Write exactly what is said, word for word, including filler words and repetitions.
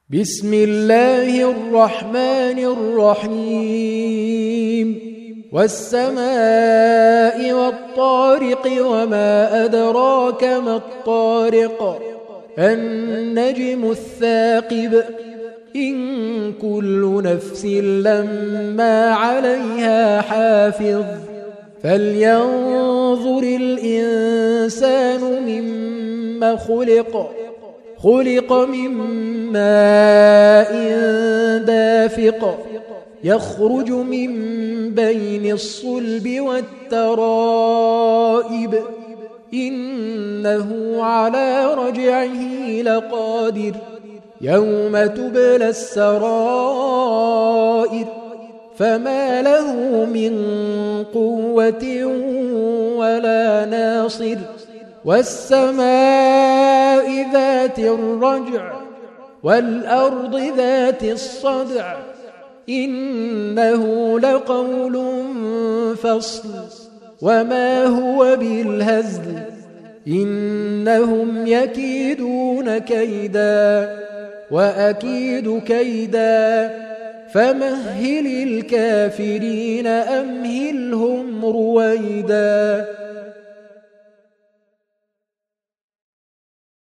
بسم الله الرحمن الرحيم والسماء والطارق وما أدراك ما الطارق النجم الثاقب إن كل نفس لما عليها حافظ فلينظر الإنسان مما خلق خلق من ماء دافق يخرج من بين الصلب والترائب إنه على رجعه لقادر يوم تبلى السرائر فما له من قوة ولا ناصر والسماء ذات الرجع والأرض ذات الصدع إنه لقول فصل وما هو بالهزل إنهم يكيدون كيدا وأكيد كيدا فمهل الكافرين أمهلهم رويدا